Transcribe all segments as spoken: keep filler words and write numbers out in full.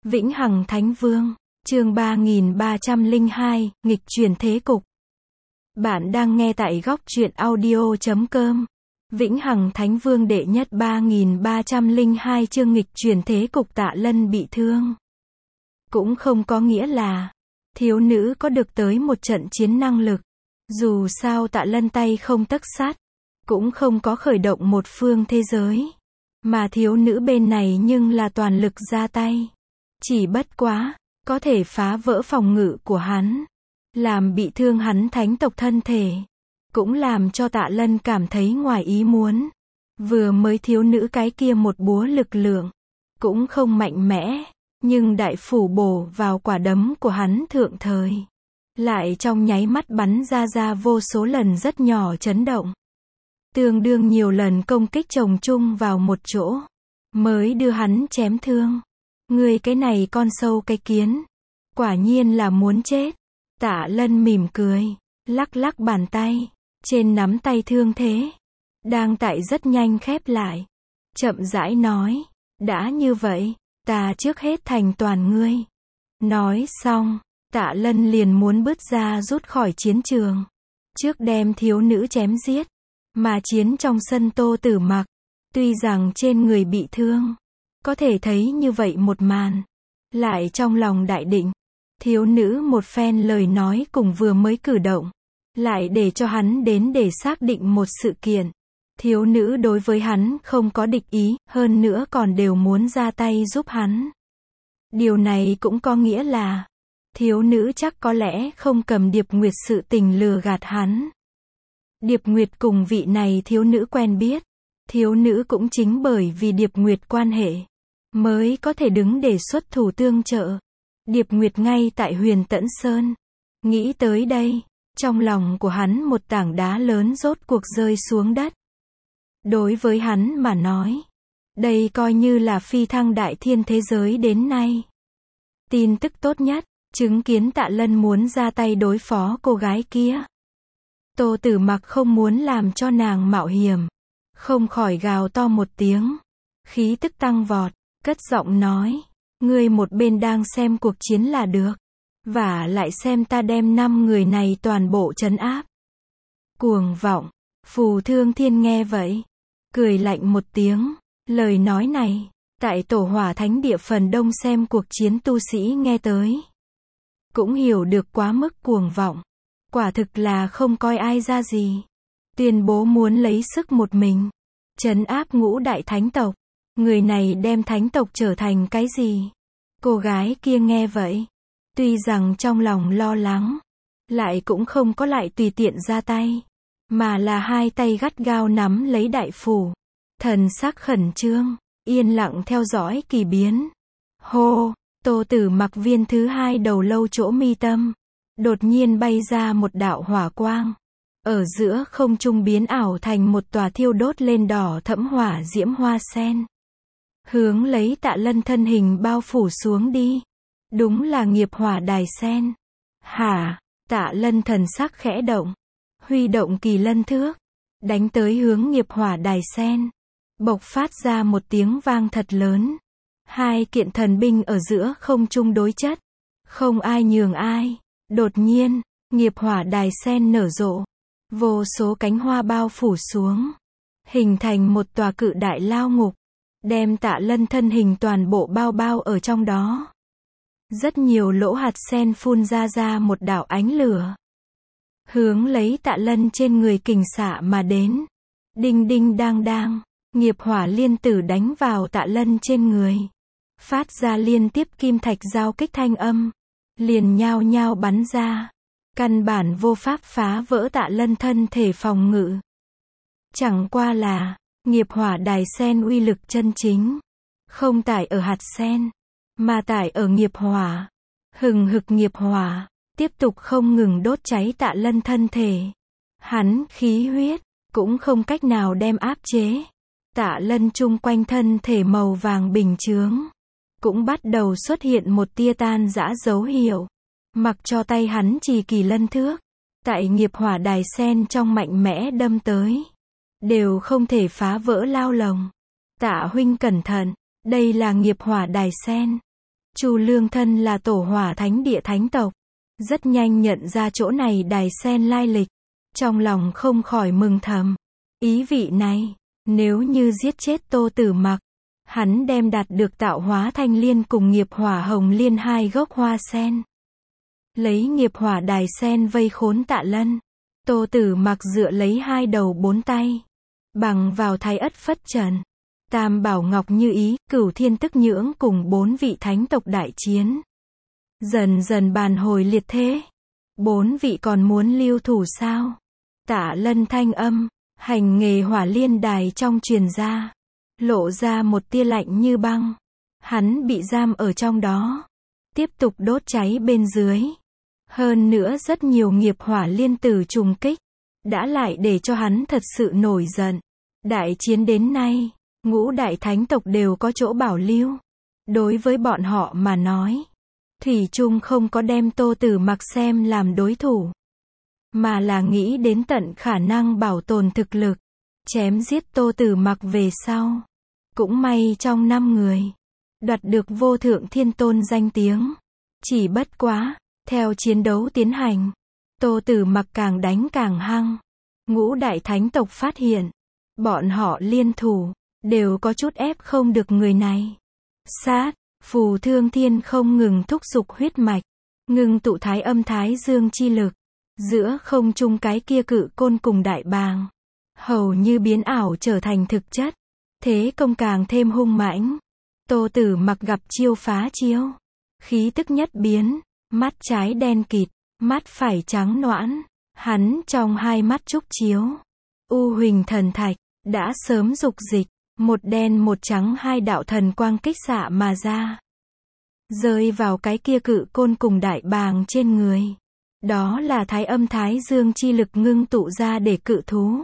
Vĩnh Hằng Thánh Vương, chương ba nghìn ba trăm lẻ hai, nghịch chuyển thế cục. Bạn đang nghe tại góc truyện audio chấm com. Vĩnh Hằng Thánh Vương đệ nhất ba nghìn ba trăm lẻ hai chương nghịch chuyển thế cục. Tạ Lân bị thương. Cũng không có nghĩa là thiếu nữ có được tới một trận chiến năng lực. Dù sao Tạ Lân tay không tấc sắt, cũng không có khởi động một phương thế giới. Mà thiếu nữ bên này nhưng là toàn lực ra tay. Chỉ bất quá, có thể phá vỡ phòng ngự của hắn, làm bị thương hắn thánh tộc thân thể. Cũng làm cho Tạ Lân cảm thấy ngoài ý muốn. Vừa mới thiếu nữ cái kia một búa lực lượng, cũng không mạnh mẽ, nhưng đại phủ bổ vào quả đấm của hắn thượng thời, lại trong nháy mắt bắn ra ra vô số lần rất nhỏ chấn động. Tương đương nhiều lần công kích chồng chung vào một chỗ, mới đưa hắn chém thương. Ngươi cái này con sâu cái kiến, quả nhiên là muốn chết. Tạ Lân mỉm cười, lắc lắc bàn tay, trên nắm tay thương thế đang tại rất nhanh khép lại, chậm rãi nói, đã như vậy, ta trước hết thành toàn ngươi. Nói xong, Tạ Lân liền muốn bước ra rút khỏi chiến trường, trước đem thiếu nữ chém giết. Mà chiến trong sân Tô Tử Mặc, tuy rằng trên người bị thương, có thể thấy như vậy một màn, lại trong lòng đại định. Thiếu nữ một phen lời nói cùng vừa mới cử động, lại để cho hắn đến để xác định một sự kiện. Thiếu nữ đối với hắn không có địch ý, hơn nữa còn đều muốn ra tay giúp hắn. Điều này cũng có nghĩa là, thiếu nữ chắc có lẽ không cầm Điệp Nguyệt sự tình lừa gạt hắn. Điệp Nguyệt cùng vị này thiếu nữ quen biết. Thiếu nữ cũng chính bởi vì Điệp Nguyệt quan hệ, mới có thể đứng để xuất thủ tương trợ. Điệp Nguyệt ngay tại Huyền Tẫn Sơn. Nghĩ tới đây, trong lòng của hắn một tảng đá lớn rốt cuộc rơi xuống đất. Đối với hắn mà nói, đây coi như là phi thăng đại thiên thế giới đến nay. Tin tức tốt nhất, chứng kiến Tạ Lân muốn ra tay đối phó cô gái kia. Tô Tử Mặc không muốn làm cho nàng mạo hiểm, không khỏi gào to một tiếng, khí tức tăng vọt, cất giọng nói, ngươi một bên đang xem cuộc chiến là được, và lại xem ta đem năm người này toàn bộ trấn áp. Cuồng vọng. Phù Thương Thiên nghe vậy, cười lạnh một tiếng, lời nói này, tại Tổ Hỏa Thánh Địa phần đông xem cuộc chiến tu sĩ nghe tới, cũng hiểu được quá mức cuồng vọng. Quả thực là không coi ai ra gì. Tuyên bố muốn lấy sức một mình trấn áp ngũ đại thánh tộc. Người này đem thánh tộc trở thành cái gì? Cô gái kia nghe vậy, tuy rằng trong lòng lo lắng, lại cũng không có lại tùy tiện ra tay, mà là hai tay gắt gao nắm lấy đại phủ, thần sắc khẩn trương, yên lặng theo dõi kỳ biến. Hô, Tô Tử Mặc viên thứ hai đầu lâu chỗ mi tâm, đột nhiên bay ra một đạo hỏa quang, ở giữa không trung biến ảo thành một tòa thiêu đốt lên đỏ thẫm hỏa diễm hoa sen, hướng lấy Tạ Lân thân hình bao phủ xuống đi. Đúng là nghiệp hỏa đài sen. Hả? Tạ Lân thần sắc khẽ động, huy động kỳ lân thước, đánh tới hướng nghiệp hỏa đài sen, bộc phát ra một tiếng vang thật lớn. Hai kiện thần binh ở giữa không trung đối chất, không ai nhường ai. Đột nhiên, nghiệp hỏa đài sen nở rộ, vô số cánh hoa bao phủ xuống, hình thành một tòa cự đại lao ngục, đem Tạ Lân thân hình toàn bộ bao bao ở trong đó. Rất nhiều lỗ hạt sen phun ra ra một đạo ánh lửa, hướng lấy Tạ Lân trên người kình xạ mà đến. Đinh đinh đang đang, nghiệp hỏa liên tử đánh vào Tạ Lân trên người, phát ra liên tiếp kim thạch giao kích thanh âm, liền nhao nhao bắn ra, căn bản vô pháp phá vỡ Tạ Lân thân thể phòng ngự. Chẳng qua là, nghiệp hỏa đài sen uy lực chân chính, không tải ở hạt sen, mà tải ở nghiệp hỏa. Hừng hực nghiệp hỏa, tiếp tục không ngừng đốt cháy Tạ Lân thân thể. Hắn khí huyết, cũng không cách nào đem áp chế. Tạ Lân chung quanh thân thể màu vàng bình chướng, cũng bắt đầu xuất hiện một tia tan rã dấu hiệu. Mặc cho tay hắn chỉ kỳ lân thước, tại nghiệp hỏa đài sen trong mạnh mẽ đâm tới, đều không thể phá vỡ lao lồng. Tạ huynh cẩn thận, đây là nghiệp hỏa đài sen. Chu Lương thân là tổ hỏa thánh địa thánh tộc, rất nhanh nhận ra chỗ này đài sen lai lịch, trong lòng không khỏi mừng thầm. Ý vị này, nếu như giết chết Tô Tử Mặc, hắn đem đạt được tạo hóa thanh liên cùng nghiệp hỏa hồng liên hai gốc hoa sen. Lấy nghiệp hỏa đài sen vây khốn Tạ Lân, Tô Tử Mặc dựa lấy hai đầu bốn tay, bằng vào thái ất phất trần, tam bảo ngọc như ý, cửu thiên tức nhưỡng cùng bốn vị thánh tộc đại chiến. Dần dần bàn hồi liệt thế. Bốn vị còn muốn lưu thủ sao? Tạ Lân thanh âm, hành nghề hỏa liên đài trong truyền ra, lộ ra một tia lạnh như băng. Hắn bị giam ở trong đó, tiếp tục đốt cháy bên dưới. Hơn nữa rất nhiều nghiệp hỏa liên tử trùng kích, đã lại để cho hắn thật sự nổi giận. Đại chiến đến nay, ngũ đại thánh tộc đều có chỗ bảo lưu. Đối với bọn họ mà nói, thủy chung không có đem Tô Tử Mặc xem làm đối thủ, mà là nghĩ đến tận khả năng bảo tồn thực lực, chém giết Tô Tử Mặc về sau. Cũng may trong năm người, đoạt được vô thượng thiên tôn danh tiếng. Chỉ bất quá, theo chiến đấu tiến hành, Tô Tử Mặc càng đánh càng hăng. Ngũ đại thánh tộc phát hiện, bọn họ liên thủ, đều có chút ép không được người này. Sát, Phù Thương Thiên không ngừng thúc giục huyết mạch, ngừng tụ thái âm thái dương chi lực, giữa không trung cái kia cự côn cùng đại bàng, hầu như biến ảo trở thành thực chất, thế công càng thêm hung mãnh. Tô Tử Mặc gặp chiêu phá chiêu, khí tức nhất biến, mắt trái đen kịt, mắt phải trắng nõn, hắn trong hai mắt trúc chiếu, U Huỳnh thần thạch, đã sớm dục dịch, một đen một trắng hai đạo thần quang kích xạ mà ra, rơi vào cái kia cự côn cùng đại bàng trên người. Đó là thái âm thái dương chi lực ngưng tụ ra để cự thú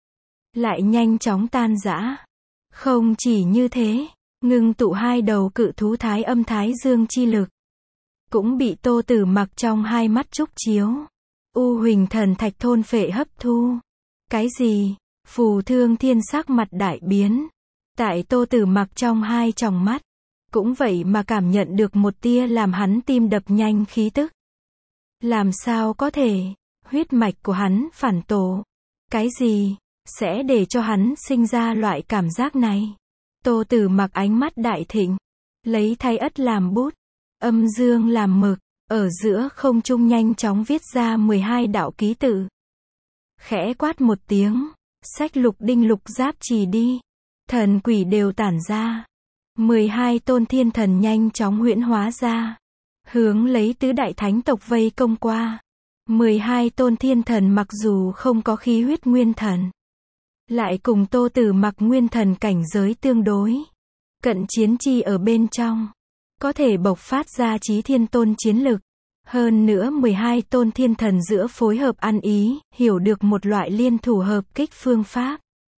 lại nhanh chóng tan rã. Không chỉ như thế, ngưng tụ hai đầu cự thú thái âm thái dương chi lực, cũng bị Tô Tử Mặc trong hai mắt trúc chiếu, U Huỳnh thần thạch thôn phệ hấp thu. Cái gì? Phù Thương Thiên sắc mặt đại biến. Tại Tô Tử Mặc trong hai tròng mắt, cũng vậy mà cảm nhận được một tia làm hắn tim đập nhanh khí tức. Làm sao có thể? Huyết mạch của hắn phản tổ. Cái gì sẽ để cho hắn sinh ra loại cảm giác này? Tô Tử Mặc ánh mắt đại thịnh, lấy thái ất làm bút, âm dương làm mực, ở giữa không trung nhanh chóng viết ra mười hai đạo ký tự. Khẽ quát một tiếng, xách lục đinh lục giáp trì đi. Thần quỷ đều tản ra. mười hai tôn thiên thần nhanh chóng huyễn hóa ra, hướng lấy tứ đại thánh tộc vây công qua. mười hai tôn thiên thần mặc dù không có khí huyết nguyên thần, lại cùng Tô Tử Mặc nguyên thần cảnh giới tương đối. Cận chiến chi ở bên trong, có thể bộc phát ra chí thiên tôn chiến lực. Hơn nữa mười hai tôn thiên thần giữa phối hợp ăn ý, hiểu được một loại liên thủ hợp kích phương pháp.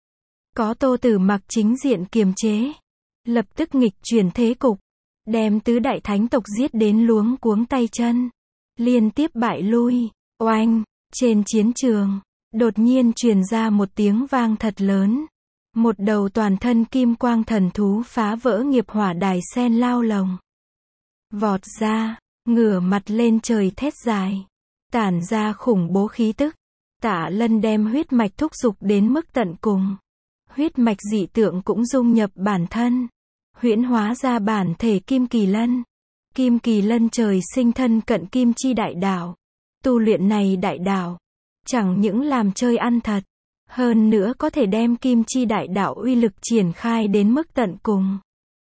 Có Tô Tử Mặc chính diện kiềm chế, lập tức nghịch chuyển thế cục, đem tứ đại thánh tộc giết đến luống cuống tay chân, liên tiếp bại lui. Oanh, trên chiến trường, đột nhiên truyền ra một tiếng vang thật lớn. Một đầu toàn thân kim quang thần thú phá vỡ nghiệp hỏa đài sen lao lồng, vọt ra, ngửa mặt lên trời thét dài, tản ra khủng bố khí tức. Tạ Lân đem huyết mạch thúc giục đến mức tận cùng. Huyết mạch dị tượng cũng dung nhập bản thân, huyễn hóa ra bản thể Kim Kỳ Lân. Kim Kỳ Lân trời sinh thân cận kim chi đại đạo. Tu luyện này đại đạo, chẳng những làm chơi ăn thật, hơn nữa có thể đem kim chi đại đạo uy lực triển khai đến mức tận cùng.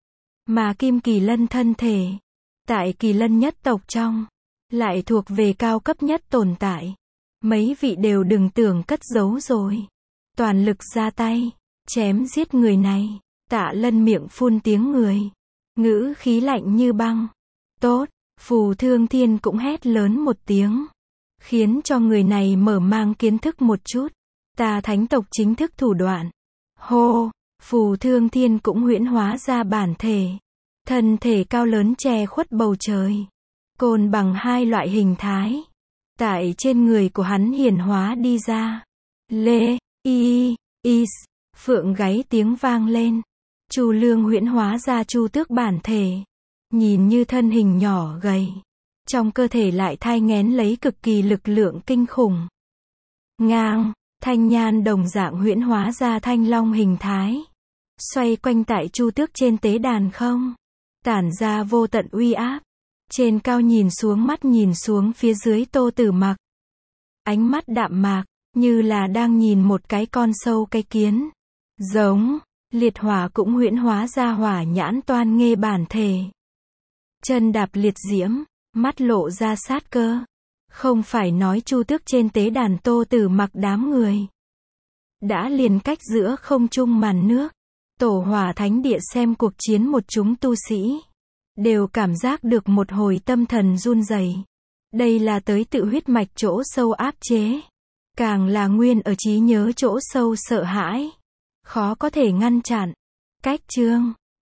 Mà Kim Kỳ Lân thân thể, tại Kỳ Lân nhất tộc trong, lại thuộc về cao cấp nhất tồn tại. Mấy vị đều đừng tưởng cất giấu rồi. Toàn lực ra tay, chém giết người này. Tạ Lân miệng phun tiếng người, ngữ khí lạnh như băng. Tốt, Phù Thương Thiên cũng hét lớn một tiếng, khiến cho người này mở mang kiến thức một chút. Ta thánh tộc chính thức thủ đoạn. Hô, Phù Thương Thiên cũng huyễn hóa ra bản thể. Thân thể cao lớn che khuất bầu trời, côn bằng hai loại hình thái, tại trên người của hắn hiển hóa đi ra. Lê, y, is, phượng gáy tiếng vang lên. Chu Lương huyễn hóa ra chu tước bản thể, nhìn như thân hình nhỏ gầy, trong cơ thể lại thai nghén lấy cực kỳ lực lượng kinh khủng. Ngang, thanh nhan đồng dạng huyễn hóa ra thanh long hình thái, xoay quanh tại Chu Tước trên tế đàn không, tản ra vô tận uy áp. Trên cao nhìn xuống, mắt nhìn xuống phía dưới Tô Tử Mặc. Ánh mắt đạm mạc, như là đang nhìn một cái con sâu cái kiến. Giống, liệt hỏa cũng huyễn hóa ra hỏa nhãn toan nghê bản thể. Chân đạp liệt diễm, mắt lộ ra sát cơ. Không phải nói Chu Tước trên tế đàn Tô Tử Mặc đám người đã liền cách giữa không trung màn nước. Tổ hỏa thánh địa xem cuộc chiến một chúng tu sĩ đều cảm giác được một hồi tâm thần run rẩy. Đây là tới tự huyết mạch chỗ sâu áp chế, càng là nguyên ở trí nhớ chỗ sâu sợ hãi, khó có thể ngăn chặn. Cách chương